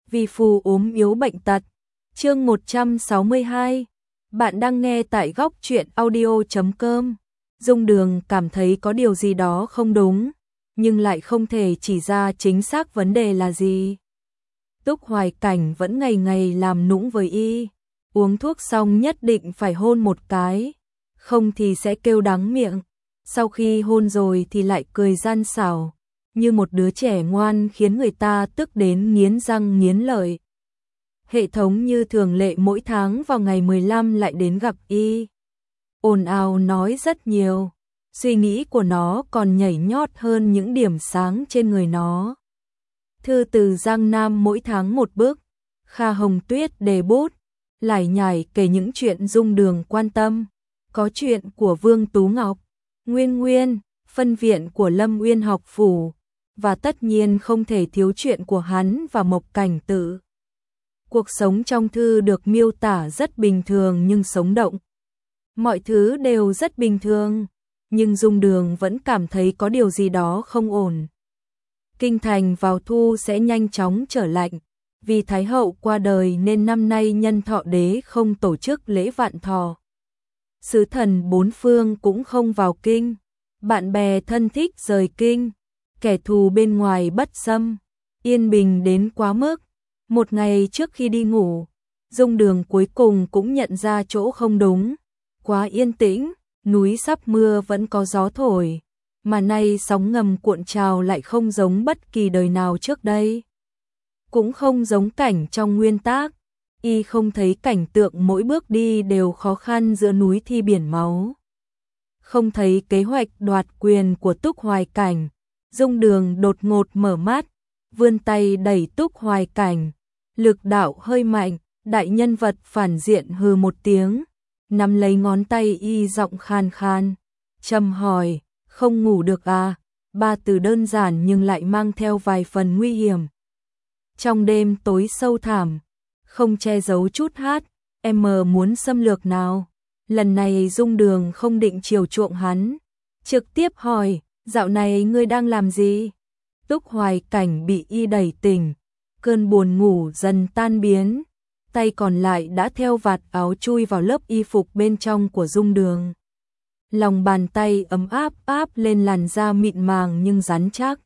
vì phù ốm yếu bệnh tật. Chương 162. Bạn đang nghe tại góc truyện audio.com. Dung Đường cảm thấy có điều gì đó không đúng, nhưng lại không thể chỉ ra chính xác vấn đề là gì. Túc Hoài Cảnh vẫn ngày ngày làm nũng với y, uống thuốc xong nhất định phải hôn một cái, không thì sẽ kêu đắng miệng. Sau khi hôn rồi thì lại cười gian xảo, như một đứa trẻ ngoan khiến người ta tức đến nghiến răng nghiến lợi. Hệ thống như thường lệ mỗi tháng vào ngày 15 lại đến gặp y. Ồn ào nói rất nhiều, suy nghĩ của nó còn nhảy nhót hơn những điểm sáng trên người nó. Thư từ Giang Nam mỗi tháng một bức, Kha Hồng Tuyết đề bút, lải nhải kể những chuyện Dung Đường quan tâm. Có chuyện của Vương Tú Ngọc, Nguyên Nguyên, phân viện của Lâm Uyên học phủ, và tất nhiên không thể thiếu chuyện của hắn và Mộc Cảnh Tử. Cuộc sống trong thư được miêu tả rất bình thường nhưng sống động. Mọi thứ đều rất bình thường, nhưng Dung Đường vẫn cảm thấy có điều gì đó không ổn. Kinh thành vào thu sẽ nhanh chóng trở lạnh, vì Thái hậu qua đời nên năm nay Nhân Thọ đế không tổ chức lễ vạn thọ. Sứ thần bốn phương cũng không vào kinh, bạn bè thân thích rời kinh, kẻ thù bên ngoài bất xâm, yên bình đến quá mức. Một ngày trước khi đi ngủ, Dung Đường cuối cùng cũng nhận ra chỗ không đúng. Quá yên tĩnh, núi sắp mưa vẫn có gió thổi, mà nay sóng ngầm cuộn trào lại không giống bất kỳ đời nào trước đây. Cũng không giống cảnh trong nguyên tác, y không thấy cảnh tượng mỗi bước đi đều khó khăn giữa núi thi biển máu. Không thấy kế hoạch đoạt quyền của Túc Hoài Cảnh, Dung Đường đột ngột mở mắt, vươn tay đẩy Túc Hoài Cảnh, lực đạo hơi mạnh, đại nhân vật phản diện hừ một tiếng, nắm lấy ngón tay y giọng khan khan, trầm hỏi, không ngủ được à? Ba từ đơn giản nhưng lại mang theo vài phần nguy hiểm. Trong đêm tối sâu thẳm, không che giấu chút hát, em muốn xâm lược nào? Lần này Dung Đường không định chiều chuộng hắn, trực tiếp hỏi, dạo này ngươi đang làm gì? Túc Hoài Cảnh bị y đẩy tỉnh, cơn buồn ngủ dần tan biến, tay còn lại đã theo vạt áo chui vào lớp y phục bên trong của Dung Đường. Lòng bàn tay ấm áp áp lên làn da mịn màng nhưng rắn chắc.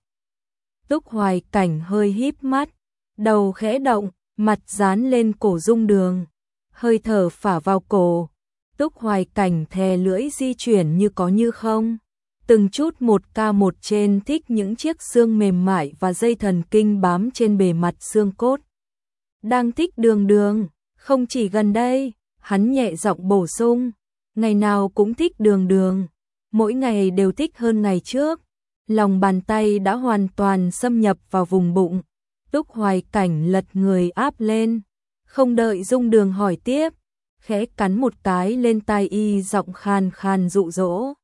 Túc Hoài Cảnh hơi híp mắt, đầu khẽ động, mặt dán lên cổ Dung Đường, hơi thở phả vào cổ. Túc Hoài Cảnh thè lưỡi di chuyển như có như không, từng chút một ca một trên thích những chiếc xương mềm mại và dây thần kinh bám trên bề mặt xương cốt. Đang thích Đường Đường, không chỉ gần đây, hắn nhẹ giọng bổ sung, ngày nào cũng thích Đường Đường, mỗi ngày đều thích hơn ngày trước. Lòng bàn tay đã hoàn toàn xâm nhập vào vùng bụng. Túc Hoài Cảnh lật người áp lên, không đợi Dung Đường hỏi tiếp, khẽ cắn một cái lên tai y giọng khan khan dụ dỗ.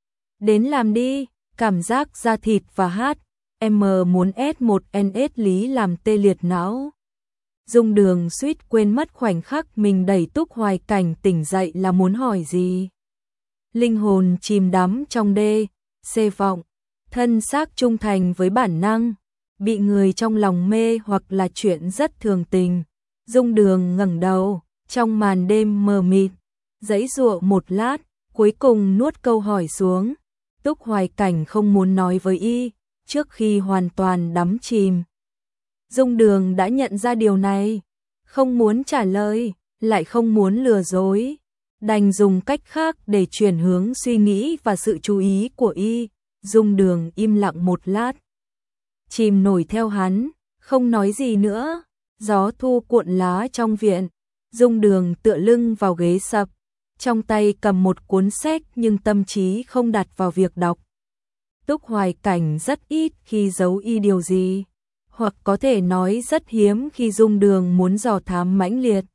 Đến làm đi, cảm giác da thịt và hát, em muốn S1NS lý làm tê liệt não. Dung Đường suýt quên mất khoảnh khắc mình đẩy Túc Hoài Cảnh tỉnh dậy là muốn hỏi gì. Linh hồn chìm đắm trong đê, xê vọng, thân xác trung thành với bản năng, bị người trong lòng mê hoặc là chuyện rất thường tình. Dung Đường ngẩng đầu, trong màn đêm mờ mịt, giãy giụa một lát, cuối cùng nuốt câu hỏi xuống. Túc Hoài Cảnh không muốn nói với y, trước khi hoàn toàn đắm chìm. Dung Đường đã nhận ra điều này, không muốn trả lời, lại không muốn lừa dối, đành dùng cách khác để chuyển hướng suy nghĩ và sự chú ý của y. Dung Đường im lặng một lát, chìm nổi theo hắn, không nói gì nữa. Gió thu cuộn lá trong viện, Dung Đường tựa lưng vào ghế sập, trong tay cầm một cuốn sách nhưng tâm trí không đặt vào việc đọc. Túc Hoài Cảnh rất ít khi giấu y điều gì, hoặc có thể nói rất hiếm khi Dung Đường muốn dò thám mãnh liệt.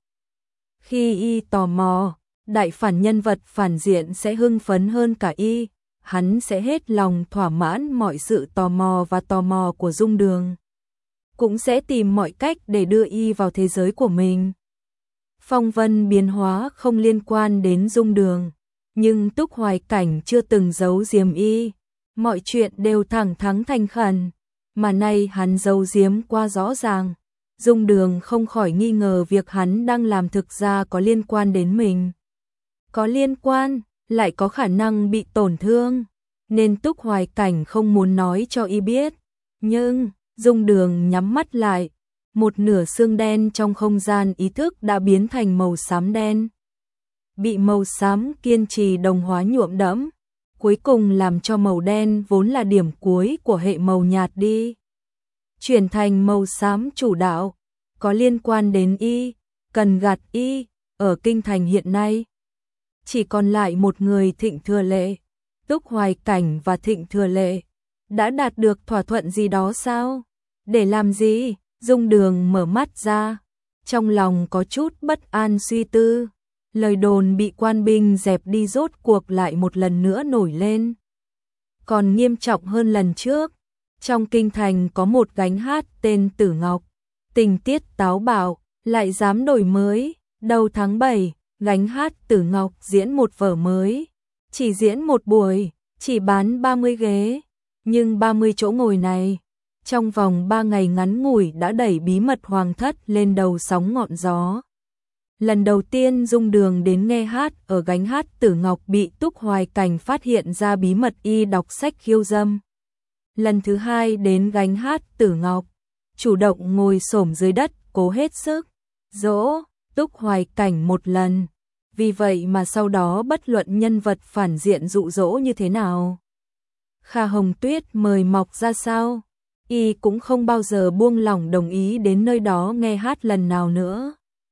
Khi y tò mò, đại phản nhân vật phản diện sẽ hưng phấn hơn cả y, hắn sẽ hết lòng thỏa mãn mọi sự tò mò và tò mò của Dung Đường, cũng sẽ tìm mọi cách để đưa y vào thế giới của mình. Phong vân biến hóa không liên quan đến Dung Đường, nhưng Túc Hoài Cảnh chưa từng giấu giếm y, mọi chuyện đều thẳng thắn thành khẩn, mà nay hắn giấu giếm quá rõ ràng, Dung Đường không khỏi nghi ngờ việc hắn đang làm thực ra có liên quan đến mình. Có liên quan, lại có khả năng bị tổn thương, nên Túc Hoài Cảnh không muốn nói cho y biết. Nhưng, Dung Đường nhắm mắt lại, một nửa xương đen trong không gian ý thức đã biến thành màu xám đen. Bị màu xám kiên trì đồng hóa nhuộm đẫm, cuối cùng làm cho màu đen vốn là điểm cuối của hệ màu nhạt đi. Chuyển thành màu xám chủ đạo, có liên quan đến y, cần gạt y, ở kinh thành hiện nay. Chỉ còn lại một người Thịnh Thừa Lệ, Túc Hoài Cảnh và Thịnh Thừa Lệ. Đã đạt được thỏa thuận gì đó sao? Để làm gì? Dung Đường mở mắt ra, trong lòng có chút bất an suy tư. Lời đồn bị quan binh dẹp đi rốt cuộc lại một lần nữa nổi lên. Còn nghiêm trọng hơn lần trước, trong kinh thành có một gánh hát tên Tử Ngọc, tình tiết táo bạo, lại dám đổi mới. Đầu tháng 7, gánh hát Tử Ngọc diễn một vở mới, chỉ diễn một buổi, chỉ bán 30 ghế, nhưng 30 chỗ ngồi này, trong vòng 3 ngày ngắn ngủi đã đẩy bí mật hoàng thất lên đầu sóng ngọn gió. Lần đầu tiên Dung Đường đến nghe hát ở gánh hát Tử Ngọc bị Túc Hoài Cảnh phát hiện ra bí mật y đọc sách khiêu dâm. Lần thứ hai đến gánh hát Tử Ngọc, chủ động ngồi xổm dưới đất cố hết sức dỗ Túc Hoài Cảnh một lần. Vì vậy mà sau đó bất luận nhân vật phản diện dụ dỗ như thế nào, Kha Hồng Tuyết mời mọc ra sao, y cũng không bao giờ buông lỏng đồng ý đến nơi đó nghe hát lần nào nữa.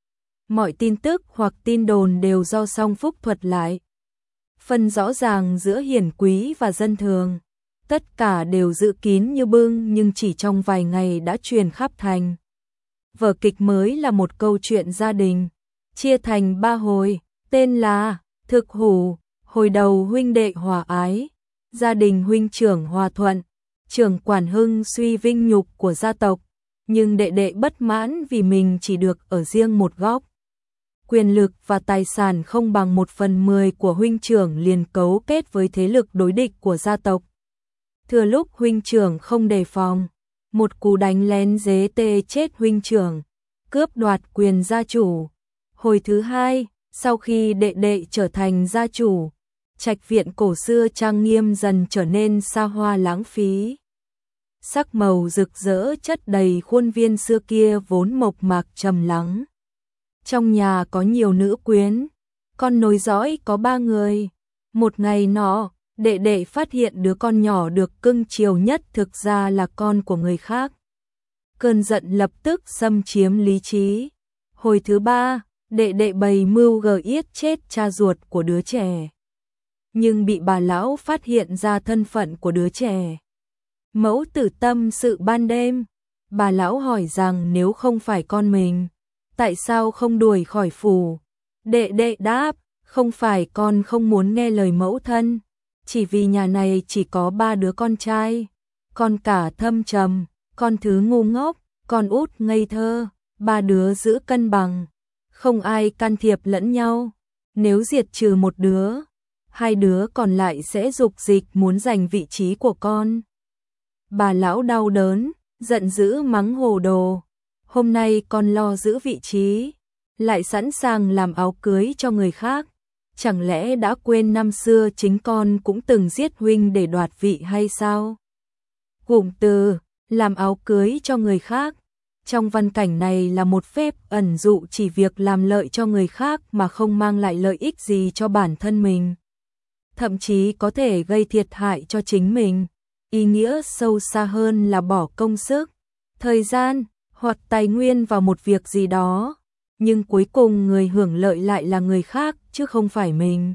Mọi tin tức hoặc tin đồn đều do Song Phúc thuật lại. Phân rõ ràng giữa hiển quý và dân thường. Tất cả đều giữ kín như bưng nhưng chỉ trong vài ngày đã truyền khắp thành. Vở kịch mới là một câu chuyện gia đình, chia thành 3 hồi, tên là Thực Hủ. Hồi đầu huynh đệ hòa ái, gia đình huynh trưởng hòa thuận, trưởng quản hưng suy vinh nhục của gia tộc, nhưng đệ đệ bất mãn vì mình chỉ được ở riêng một góc. Quyền lực và tài sản không bằng 1/10 của huynh trưởng liền cấu kết với thế lực đối địch của gia tộc. Thừa lúc huynh trưởng không đề phòng, một cú đánh lén dế tê chết huynh trưởng, cướp đoạt quyền gia chủ. Hồi thứ hai, sau khi đệ đệ trở thành gia chủ, trạch viện cổ xưa trang nghiêm dần trở nên xa hoa lãng phí. Sắc màu rực rỡ chất đầy khuôn viên xưa kia vốn mộc mạc trầm lắng. Trong nhà có nhiều nữ quyến, con nối dõi có 3 người. Một ngày nọ, đệ đệ phát hiện đứa con nhỏ được cưng chiều nhất thực ra là con của người khác. Cơn giận lập tức xâm chiếm lý trí. Hồi thứ 3, đệ đệ bày mưu gờ yết chết cha ruột của đứa trẻ. Nhưng bị bà lão phát hiện ra thân phận của đứa trẻ. Mẫu tử tâm sự ban đêm, bà lão hỏi rằng nếu không phải con mình, tại sao không đuổi khỏi phủ? Đệ đệ đáp, không phải con không muốn nghe lời mẫu thân, chỉ vì nhà này chỉ có 3 đứa con trai, con cả thâm trầm, con thứ ngu ngốc, con út ngây thơ, 3 đứa giữ cân bằng, không ai can thiệp lẫn nhau, nếu diệt trừ một đứa, 2 đứa còn lại sẽ dục dịch muốn giành vị trí của con. Bà lão đau đớn, giận dữ mắng hồ đồ. Hôm nay con lo giữ vị trí, lại sẵn sàng làm áo cưới cho người khác. Chẳng lẽ đã quên năm xưa chính con cũng từng giết huynh để đoạt vị hay sao? Cụm từ, làm áo cưới cho người khác. Trong văn cảnh này là một phép ẩn dụ chỉ việc làm lợi cho người khác mà không mang lại lợi ích gì cho bản thân mình. Thậm chí có thể gây thiệt hại cho chính mình. Ý nghĩa sâu xa hơn là bỏ công sức, thời gian hoặc tài nguyên vào một việc gì đó, nhưng cuối cùng người hưởng lợi lại là người khác chứ không phải mình.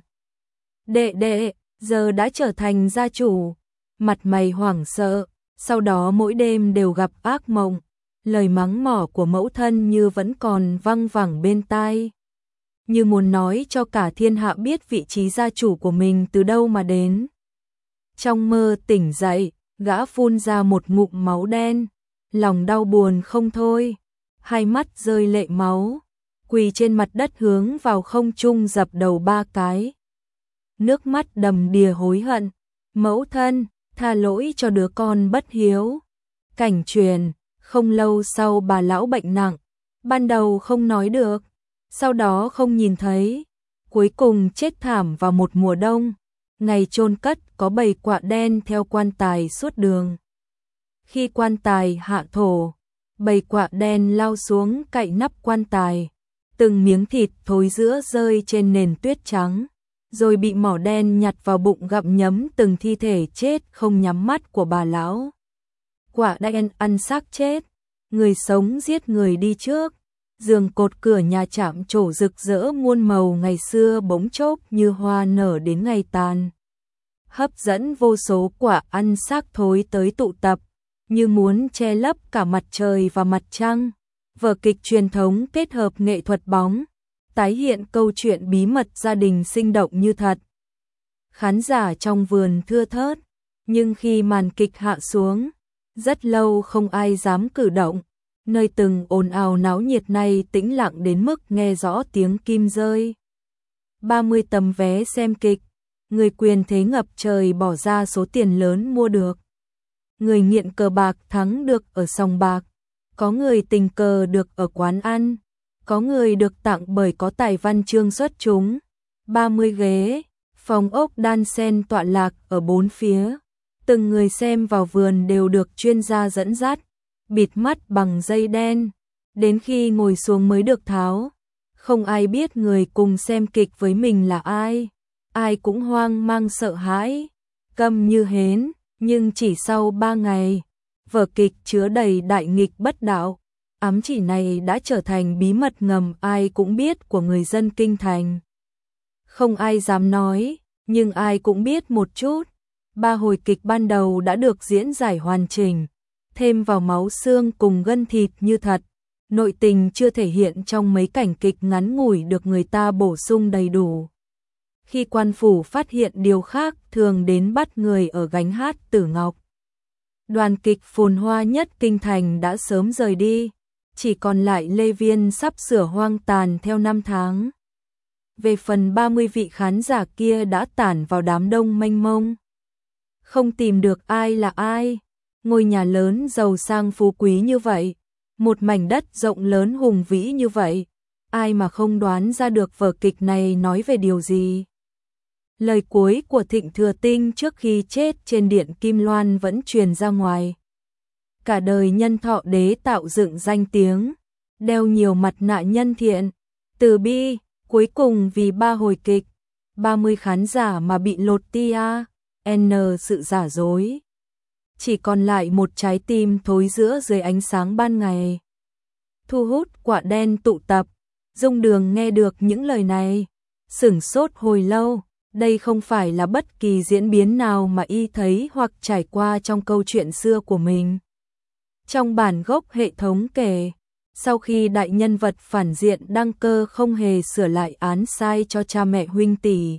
Đệ đệ giờ đã trở thành gia chủ, mặt mày hoảng sợ, sau đó mỗi đêm đều gặp ác mộng, lời mắng mỏ của mẫu thân như vẫn còn văng vẳng bên tai, như muốn nói cho cả thiên hạ biết vị trí gia chủ của mình từ đâu mà đến. Trong mơ tỉnh dậy, gã phun ra một ngụm máu đen, lòng đau buồn không thôi, hai mắt rơi lệ máu, quỳ trên mặt đất hướng vào không trung dập đầu 3 cái. Nước mắt đầm đìa hối hận, mẫu thân, tha lỗi cho đứa con bất hiếu. Cảnh truyền, Không lâu sau bà lão bệnh nặng, ban đầu không nói được, sau đó không nhìn thấy, cuối cùng chết thảm vào một mùa đông. Ngày chôn cất có bầy quạ đen theo quan tài suốt đường. Khi quan tài hạ thổ, bầy quạ đen lao xuống cậy nắp quan tài, từng miếng thịt thối rữa rơi trên nền tuyết trắng, rồi bị mỏ đen nhặt vào bụng gặm nhấm từng thi thể chết không nhắm mắt của bà lão. Quạ đen ăn xác chết, người sống giết người đi trước. Giường cột cửa nhà chạm trổ rực rỡ muôn màu ngày xưa bỗng chốc như hoa nở đến ngày tàn. Hấp dẫn vô số quả ăn xác thối tới tụ tập, như muốn che lấp cả mặt trời và mặt trăng. Vở kịch truyền thống kết hợp nghệ thuật bóng, tái hiện câu chuyện bí mật gia đình sinh động như thật. Khán giả trong vườn thưa thớt, nhưng khi màn kịch hạ xuống, rất lâu không ai dám cử động. Nơi từng ồn ào náo nhiệt này tĩnh lặng đến mức nghe rõ tiếng kim rơi. 30 tấm vé xem kịch, người quyền thế ngập trời bỏ ra số tiền lớn mua được. Người nghiện cờ bạc thắng được ở sòng bạc, có người tình cờ được ở quán ăn, có người được tặng bởi có tài văn chương xuất chúng. 30 ghế, phòng ốc đan xen tọa lạc ở bốn phía. Từng người xem vào vườn đều được chuyên gia dẫn dắt, bịt mắt bằng dây đen, đến khi ngồi xuống mới được tháo. Không ai biết người cùng xem kịch với mình là ai, ai cũng hoang mang sợ hãi, câm như hến, nhưng chỉ sau 3 ngày, vở kịch chứa đầy đại nghịch bất đạo, ám chỉ này đã trở thành bí mật ngầm ai cũng biết của người dân kinh thành. Không ai dám nói, nhưng ai cũng biết một chút. 3 hồi kịch ban đầu đã được diễn giải hoàn chỉnh, thêm vào máu xương cùng gân thịt như thật. Nội tình chưa thể hiện trong mấy cảnh kịch ngắn ngủi được người ta bổ sung đầy đủ. Khi quan phủ phát hiện điều khác thường đến bắt người ở gánh hát Tử Ngọc. Đoàn kịch phồn hoa nhất kinh thành đã sớm rời đi, chỉ còn lại Lê Viên sắp sửa hoang tàn theo năm tháng. Về phần 30 vị khán giả kia đã tản vào đám đông mênh mông. Không tìm được ai là ai, ngôi nhà lớn giàu sang phú quý như vậy, một mảnh đất rộng lớn hùng vĩ như vậy, ai mà không đoán ra được vở kịch này nói về điều gì. Lời cuối của Thịnh Thừa Tinh trước khi chết trên điện Kim Loan vẫn truyền ra ngoài. Cả đời Nhân Thọ Đế tạo dựng danh tiếng, đeo nhiều mặt nạ nhân thiện, từ bi, cuối cùng vì 3 hồi kịch, 30 khán giả mà bị lột tia, sự giả dối. Chỉ còn lại một trái tim thối rữa dưới ánh sáng ban ngày. Thu hút quả đen tụ tập, Dung Đường nghe được những lời này, sửng sốt hồi lâu. Đây không phải là bất kỳ diễn biến nào mà y thấy hoặc trải qua trong câu chuyện xưa của mình. Trong bản gốc hệ thống kể, sau khi đại nhân vật phản diện Đăng Cơ không hề sửa lại án sai cho cha mẹ huynh tỷ.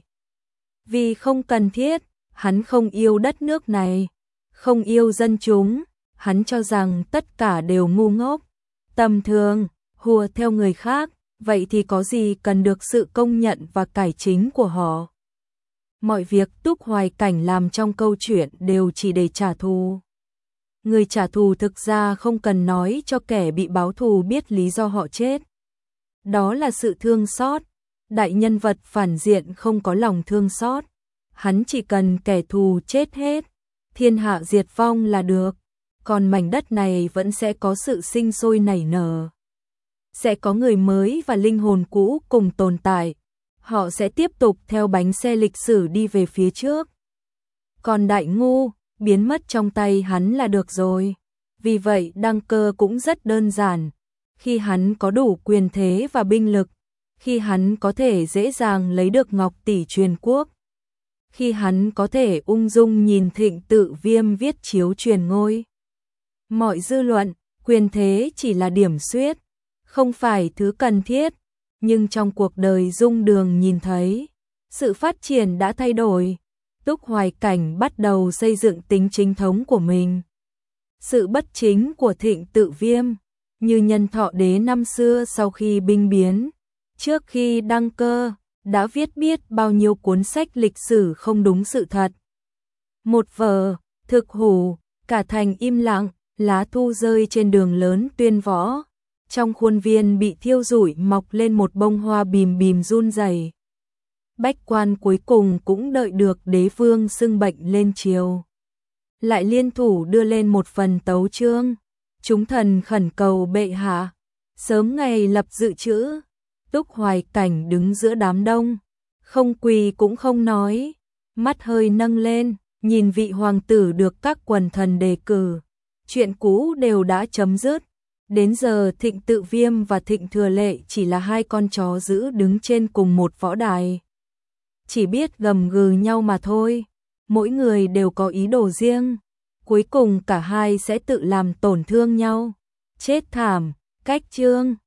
Vì không cần thiết, hắn không yêu đất nước này, không yêu dân chúng, hắn cho rằng tất cả đều ngu ngốc, tầm thường, hùa theo người khác, vậy thì có gì cần được sự công nhận và cải chính của họ. Mọi việc Túc Hoài Cảnh làm trong câu chuyện đều chỉ để trả thù. Người trả thù thực ra không cần nói cho kẻ bị báo thù biết lý do họ chết. Đó là sự thương xót. Đại nhân vật phản diện không có lòng thương xót. Hắn chỉ cần kẻ thù chết hết, thiên hạ diệt vong là được. Còn mảnh đất này vẫn sẽ có sự sinh sôi nảy nở. Sẽ có người mới và linh hồn cũ cùng tồn tại. Họ sẽ tiếp tục theo bánh xe lịch sử đi về phía trước. Còn đại ngu, biến mất trong tay hắn là được rồi. Vì vậy Đăng Cơ cũng rất đơn giản. Khi hắn có đủ quyền thế và binh lực, khi hắn có thể dễ dàng lấy được Ngọc Tỷ truyền quốc, khi hắn có thể ung dung nhìn Thịnh Tự Viêm viết chiếu truyền ngôi. Mọi dư luận, quyền thế chỉ là điểm xuyết, không phải thứ cần thiết. Nhưng trong cuộc đời Dung Đường nhìn thấy, sự phát triển đã thay đổi. Túc Hoài Cảnh bắt đầu xây dựng tính chính thống của mình. Sự bất chính của Thịnh Tự Viêm, như Nhân Thọ Đế năm xưa sau khi binh biến, trước khi Đăng Cơ, đã viết biết bao nhiêu cuốn sách lịch sử không đúng sự thật. Một vở, thực hủ, cả thành im lặng, lá thu rơi trên đường lớn Tuyên Võ. Trong khuôn viên bị thiêu rụi mọc lên một bông hoa bìm bìm run rẩy. Bách quan cuối cùng cũng đợi được đế vương xưng bệnh lên triều. Lại liên thủ đưa lên một phần tấu chương. Chúng thần khẩn cầu bệ hạ sớm ngày lập dự trữ. Túc Hoài Cảnh đứng giữa đám đông, không quỳ cũng không nói, mắt hơi nâng lên, nhìn vị hoàng tử được các quần thần đề cử. Chuyện cũ đều đã chấm dứt. Đến giờ Thịnh Tự Viêm và Thịnh Thừa Lệ chỉ là hai con chó dữ đứng trên cùng một võ đài. Chỉ biết gầm gừ nhau mà thôi. Mỗi người đều có ý đồ riêng. Cuối cùng cả hai sẽ tự làm tổn thương nhau. Chết thảm, cách chương.